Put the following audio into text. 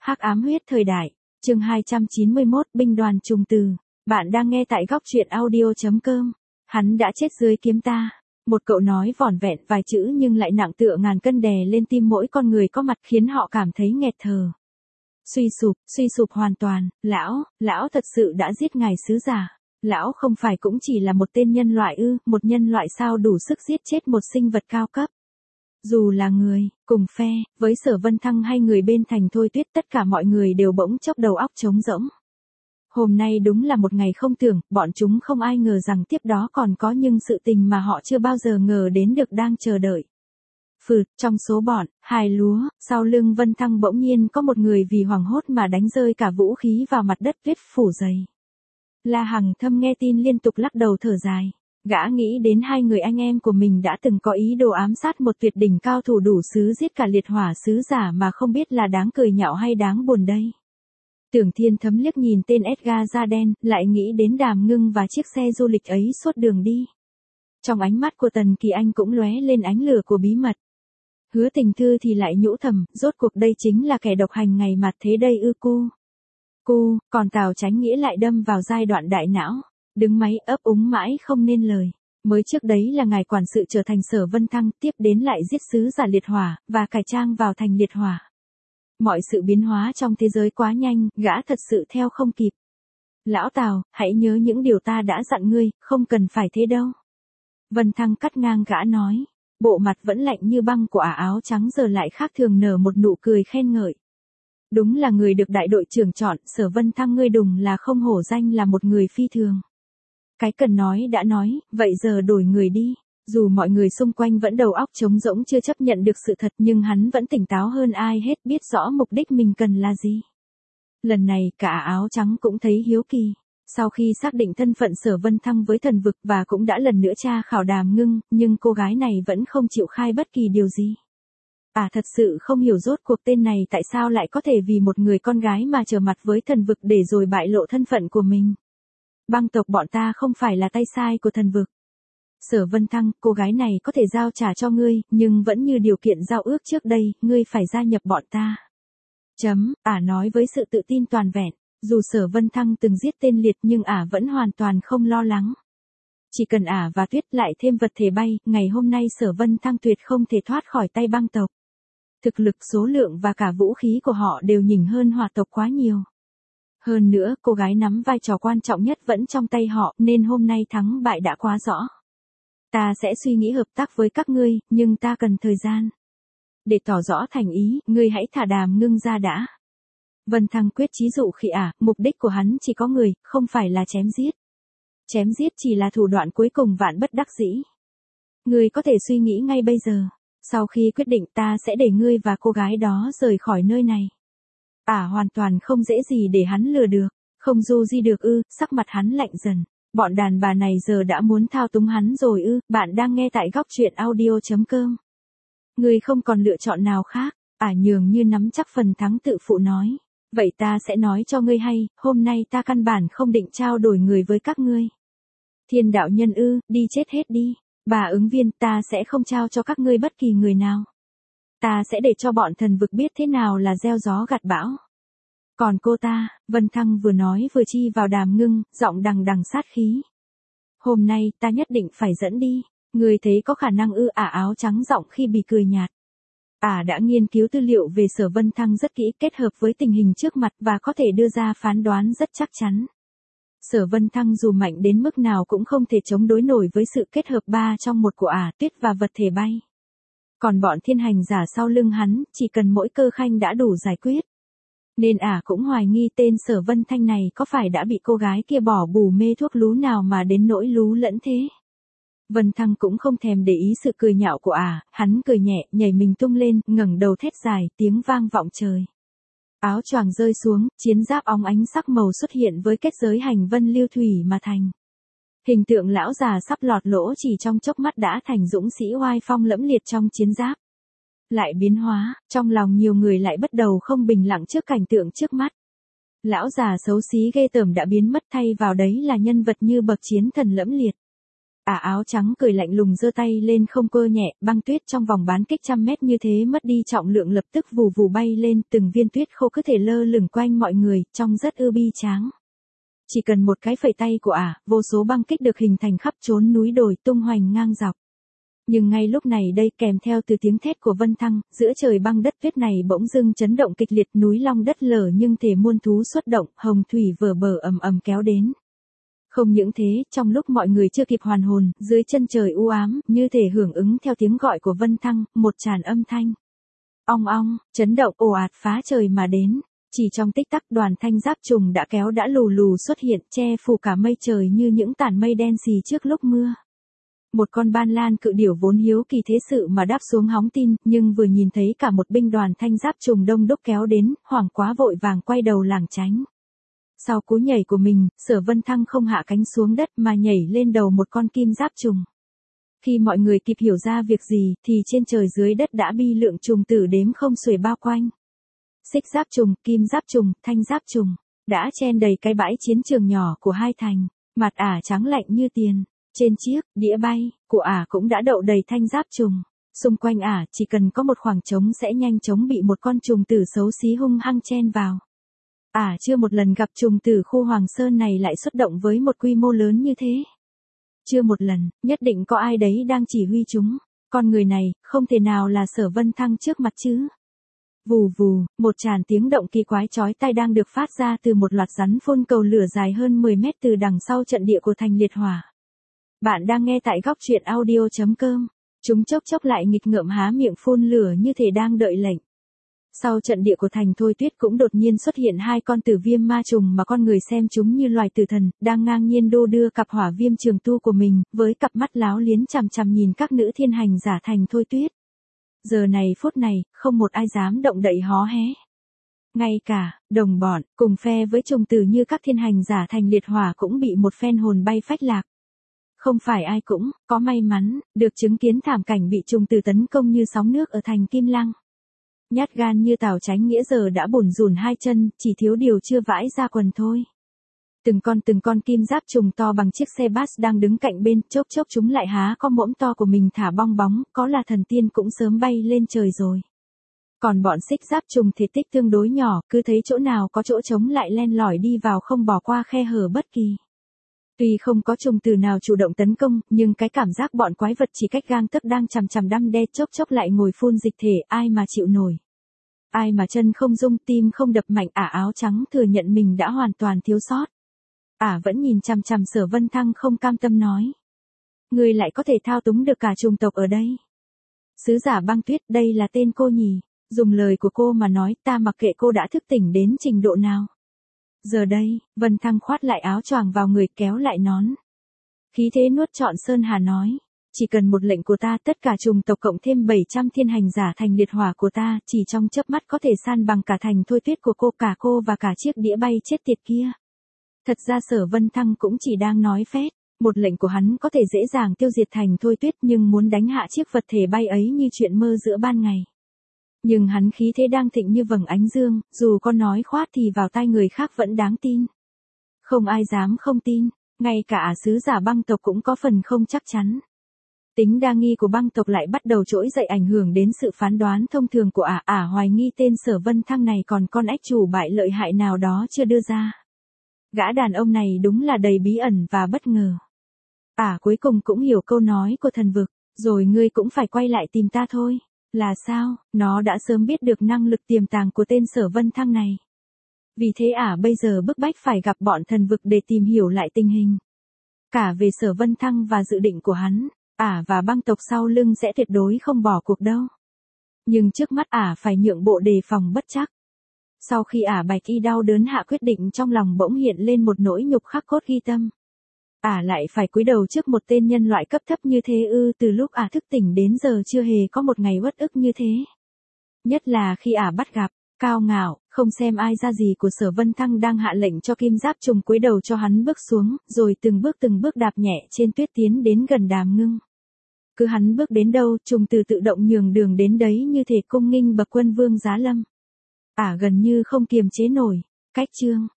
Hắc ám huyết thời đại, chương 291, binh đoàn trùng từ. Bạn đang nghe tại góc truyện audio.com. Hắn đã chết dưới kiếm ta. Một cậu nói vỏn vẹn vài chữ nhưng lại nặng tựa ngàn cân đè lên tim mỗi con người có mặt khiến họ cảm thấy nghẹt thở. Suy sụp hoàn toàn, lão thật sự đã giết ngài sứ giả. Lão không phải cũng chỉ là một tên nhân loại ư, một nhân loại sao đủ sức giết chết một sinh vật cao cấp. Dù là người, cùng phe, với Sở Vân Thăng hay người bên Thành Thôi Tuyết, tất cả mọi người đều bỗng chốc đầu óc trống rỗng. Hôm nay đúng là một ngày không tưởng, bọn chúng không ai ngờ rằng tiếp đó còn có những sự tình mà họ chưa bao giờ ngờ đến được đang chờ đợi. Trong số bọn, Hài Lúa, sau lưng Vân Thăng bỗng nhiên có một người vì hoảng hốt mà đánh rơi cả vũ khí vào mặt đất tuyết phủ dày. La Hằng Thâm nghe tin liên tục lắc đầu thở dài. Gã nghĩ đến hai người anh em của mình đã từng có ý đồ ám sát một tuyệt đỉnh cao thủ đủ sứ giết cả liệt hỏa sứ giả mà không biết là đáng cười nhạo hay đáng buồn đây. Tưởng Thiên Thấm liếc nhìn tên Edgar da đen, lại nghĩ đến Đàm Ngưng và chiếc xe du lịch ấy suốt đường đi. Trong ánh mắt của Tần Kỳ Anh cũng lóe lên ánh lửa của bí mật. Hứa Tình Thư thì lại nhũ thầm, rốt cuộc đây chính là kẻ độc hành ngày mặt thế đây ư cu, còn Tào Chánh Nghĩa lại đâm vào giai đoạn đại não. Đứng máy ấp úng mãi không nên lời. Mới trước đấy là ngài quản sự trở thành Sở Vân Thăng, tiếp đến lại giết sứ giả liệt hỏa, và cải trang vào thành liệt hỏa. Mọi sự biến hóa trong thế giới quá nhanh, gã thật sự theo không kịp. Lão Tào, hãy nhớ những điều ta đã dặn ngươi, không cần phải thế đâu. Vân Thăng cắt ngang gã nói. Bộ mặt vẫn lạnh như băng của áo trắng giờ lại khác thường nở một nụ cười khen ngợi. Đúng là người được đại đội trưởng chọn, Sở Vân Thăng ngươi đúng là không hổ danh là một người phi thường. Cái cần nói đã nói, vậy giờ đổi người đi. Dù mọi người xung quanh vẫn đầu óc trống rỗng chưa chấp nhận được sự thật nhưng hắn vẫn tỉnh táo hơn ai hết, biết rõ mục đích mình cần là gì. Lần này cả áo trắng cũng thấy hiếu kỳ. Sau khi xác định thân phận Sở Vân Thăng với thần vực và cũng đã lần nữa tra khảo Đàm Ngưng, nhưng cô gái này vẫn không chịu khai bất kỳ điều gì. Thật sự không hiểu rốt cuộc tên này tại sao lại có thể vì một người con gái mà trở mặt với thần vực để rồi bại lộ thân phận của mình. Băng tộc bọn ta không phải là tay sai của thần vực. Sở Vân Thăng, cô gái này có thể giao trả cho ngươi, nhưng vẫn như điều kiện giao ước trước đây, ngươi phải gia nhập bọn ta. Nói với sự tự tin toàn vẹn, dù Sở Vân Thăng từng giết tên liệt nhưng vẫn hoàn toàn không lo lắng. Chỉ cần và Tuyết lại thêm vật thể bay, ngày hôm nay Sở Vân Thăng tuyệt không thể thoát khỏi tay băng tộc. Thực lực, số lượng và cả vũ khí của họ đều nhỉnh hơn hỏa tộc quá nhiều. Hơn nữa, cô gái nắm vai trò quan trọng nhất vẫn trong tay họ, nên hôm nay thắng bại đã quá rõ. Ta sẽ suy nghĩ hợp tác với các ngươi, nhưng ta cần thời gian. Để tỏ rõ thành ý, ngươi hãy thả Đàm Ngưng ra đã. Vân Thăng quyết chí dụ khi mục đích của hắn chỉ có người, không phải là chém giết. Chém giết chỉ là thủ đoạn cuối cùng vạn bất đắc dĩ. Ngươi có thể suy nghĩ ngay bây giờ. Sau khi quyết định ta sẽ để ngươi và cô gái đó rời khỏi nơi này. Hoàn toàn không dễ gì để hắn lừa được, không du di được ư, sắc mặt hắn lạnh dần. Bọn đàn bà này giờ đã muốn thao túng hắn rồi ư, bạn đang nghe tại góc truyện audio.com. Ngươi không còn lựa chọn nào khác, nhường như nắm chắc phần thắng tự phụ nói. Vậy ta sẽ nói cho ngươi hay, hôm nay ta căn bản không định trao đổi người với các ngươi. Thiên đạo nhân ư, đi chết hết đi. Bà ứng viên, ta sẽ không trao cho các ngươi bất kỳ người nào. Ta sẽ để cho bọn thần vực biết thế nào là gieo gió gặt bão. Còn cô ta, Vân Thăng vừa nói vừa chi vào Đàm Ngưng, giọng đằng đằng sát khí. Hôm nay ta nhất định phải dẫn đi. Người thấy có khả năng ư? Áo trắng giọng khi bị cười nhạt. Đã nghiên cứu tư liệu về Sở Vân Thăng rất kỹ, kết hợp với tình hình trước mặt và có thể đưa ra phán đoán rất chắc chắn. Sở Vân Thăng dù mạnh đến mức nào cũng không thể chống đối nổi với sự kết hợp 3 trong 1 của Tuyết và vật thể bay. Còn bọn thiên hành giả sau lưng hắn, chỉ cần mỗi cơ khanh đã đủ giải quyết. Nên cũng hoài nghi tên Sở Vân Thanh này có phải đã bị cô gái kia bỏ bù mê thuốc lú nào mà đến nỗi lú lẫn thế. Vân Thăng cũng không thèm để ý sự cười nhạo của hắn cười nhẹ, nhảy mình tung lên, ngẩng đầu thét dài, tiếng vang vọng trời. Áo choàng rơi xuống, chiến giáp óng ánh sắc màu xuất hiện với kết giới hành vân lưu thủy mà thành. Hình tượng lão già sắp lọt lỗ chỉ trong chốc mắt đã thành dũng sĩ oai phong lẫm liệt trong chiến giáp. Lại biến hóa, trong lòng nhiều người lại bắt đầu không bình lặng trước cảnh tượng trước mắt. Lão già xấu xí ghê tởm đã biến mất, thay vào đấy là nhân vật như bậc chiến thần lẫm liệt. Áo trắng cười lạnh lùng giơ tay lên không cơ nhẹ, băng tuyết trong vòng bán kính 100 mét như thế mất đi trọng lượng lập tức vù vù bay lên, từng viên tuyết khô cứ thể lơ lửng quanh mọi người, trông rất bi tráng. Chỉ cần một cái phẩy tay của vô số băng kích được hình thành khắp chốn núi đồi tung hoành ngang dọc. Nhưng ngay lúc này đây, kèm theo từ tiếng thét của Vân Thăng, giữa trời băng đất tuyết này bỗng dưng chấn động kịch liệt, núi long đất lở nhưng thể muôn thú xuất động, hồng thủy vờ bờ ầm ầm kéo đến. Không những thế, trong lúc mọi người chưa kịp hoàn hồn, dưới chân trời u ám, như thể hưởng ứng theo tiếng gọi của Vân Thăng, một tràn âm thanh. Ong ong, chấn động ồ ạt phá trời mà đến. Chỉ trong tích tắc đoàn thanh giáp trùng đã kéo đã lù lù xuất hiện, che phủ cả mây trời như những tản mây đen xì trước lúc mưa. Một con ban lan cự điểu vốn hiếu kỳ thế sự mà đáp xuống hóng tin, nhưng vừa nhìn thấy cả một binh đoàn thanh giáp trùng đông đúc kéo đến, hoảng quá vội vàng quay đầu lảng tránh. Sau cú nhảy của mình, Sở Vân Thăng không hạ cánh xuống đất mà nhảy lên đầu một con kim giáp trùng. Khi mọi người kịp hiểu ra việc gì, thì trên trời dưới đất đã bi lượng trùng tử đếm không xuể bao quanh. Xích giáp trùng, kim giáp trùng, thanh giáp trùng, đã chen đầy cái bãi chiến trường nhỏ của hai thành, mặt trắng lạnh như tiền. Trên chiếc đĩa bay của cũng đã đậu đầy thanh giáp trùng. Xung quanh chỉ cần có một khoảng trống sẽ nhanh chóng bị một con trùng tử xấu xí hung hăng chen vào. Chưa một lần gặp trùng tử khu Hoàng Sơn này lại xuất động với một quy mô lớn như thế. Chưa một lần, nhất định có ai đấy đang chỉ huy chúng. Con người này, không thể nào là Sở Vân Thăng trước mặt chứ. Vù vù, một tràn tiếng động kỳ quái chói tai đang được phát ra từ một loạt rắn phun cầu lửa dài hơn 10 mét từ đằng sau trận địa của thành liệt hỏa. Bạn đang nghe tại góc truyện audio.com. Chúng chốc chốc lại nghịch ngợm há miệng phun lửa như thể đang đợi lệnh. Sau trận địa của thành Thôi Tuyết cũng đột nhiên xuất hiện hai con tử viêm ma trùng mà con người xem chúng như loài tử thần, đang ngang nhiên đô đưa cặp hỏa viêm trường tu của mình, với cặp mắt láo liến chằm chằm nhìn các nữ thiên hành giả thành Thôi Tuyết. Giờ này phút này, không một ai dám động đậy hó hé. Ngay cả, đồng bọn, cùng phe với trùng tử như các thiên hành giả thành liệt hỏa cũng bị một phen hồn bay phách lạc. Không phải ai cũng có may mắn được chứng kiến thảm cảnh bị trùng tử tấn công như sóng nước ở thành Kim Lăng. Nhát gan như Tào Chánh Nghĩa giờ đã bủn rủn hai chân, chỉ thiếu điều chưa vãi ra quần thôi. Từng con kim giáp trùng to bằng chiếc xe bus đang đứng cạnh bên, chốc chốc chúng lại há có mõm to của mình thả bong bóng, có là thần tiên cũng sớm bay lên trời rồi. Còn bọn xích giáp trùng thể tích tương đối nhỏ, cứ thấy chỗ nào có chỗ trống lại len lỏi đi vào không bỏ qua khe hở bất kỳ. Tuy không có trùng tử nào chủ động tấn công, nhưng cái cảm giác bọn quái vật chỉ cách gang tấc đang chằm chằm đăm đe chốc chốc lại ngồi phun dịch thể, ai mà chịu nổi. Ai mà chân không rung tim không đập mạnh. Áo trắng thừa nhận mình đã hoàn toàn thiếu sót. Vẫn nhìn chằm chằm Sở Vân Thăng không cam tâm nói. Người lại có thể thao túng được cả chủng tộc ở đây. Sứ giả băng tuyết, đây là tên cô nhỉ? Dùng lời của cô mà nói, ta mặc kệ cô đã thức tỉnh đến trình độ nào. Giờ đây, Vân Thăng khoát lại áo choàng vào người, kéo lại nón. Khí thế nuốt trọn sơn hà nói. Chỉ cần một lệnh của ta, tất cả chủng tộc cộng thêm 700 thiên hành giả thành liệt hỏa của ta, chỉ trong chớp mắt có thể san bằng cả thành Thôi Tuyết của cô và cả chiếc đĩa bay chết tiệt kia. Thật ra Sở Vân Thăng cũng chỉ đang nói phét. Một lệnh của hắn có thể dễ dàng tiêu diệt thành Thôi Tuyết, nhưng muốn đánh hạ chiếc vật thể bay ấy như chuyện mơ giữa ban ngày. Nhưng hắn khí thế đang thịnh như vầng ánh dương, dù có nói khoát thì vào tai người khác vẫn đáng tin. Không ai dám không tin, ngay cả sứ giả băng tộc cũng có phần không chắc chắn. Tính đa nghi của băng tộc lại bắt đầu trỗi dậy, ảnh hưởng đến sự phán đoán thông thường của hoài nghi tên Sở Vân Thăng này còn con ếch chủ bại lợi hại nào đó chưa đưa ra. Gã đàn ông này đúng là đầy bí ẩn và bất ngờ. Cuối cùng cũng hiểu câu nói của thần vực, rồi ngươi cũng phải quay lại tìm ta thôi. Là sao? Nó đã sớm biết được năng lực tiềm tàng của tên Sở Vân Thăng này. Vì thế bây giờ bức bách phải gặp bọn thần vực để tìm hiểu lại tình hình. Cả về Sở Vân Thăng và dự định của hắn, và băng tộc sau lưng sẽ tuyệt đối không bỏ cuộc đâu. Nhưng trước mắt phải nhượng bộ đề phòng bất chắc. Sau khi Bạch Y đau đớn hạ quyết định, trong lòng bỗng hiện lên một nỗi nhục khắc cốt ghi tâm. Lại phải cúi đầu trước một tên nhân loại cấp thấp như thế ư? Từ lúc thức tỉnh đến giờ chưa hề có một ngày uất ức như thế. Nhất là khi bắt gặp, cao ngạo, không xem ai ra gì của Sở Vân Thăng đang hạ lệnh cho kim giáp trùng cúi đầu cho hắn bước xuống, rồi từng bước đạp nhẹ trên tuyết tiến đến gần Đàm Ngưng. Cứ hắn bước đến đâu, trùng tử tự động nhường đường đến đấy như thể cung nghinh bậc quân vương giá lâm. Gần như không kiềm chế nổi. Cách chương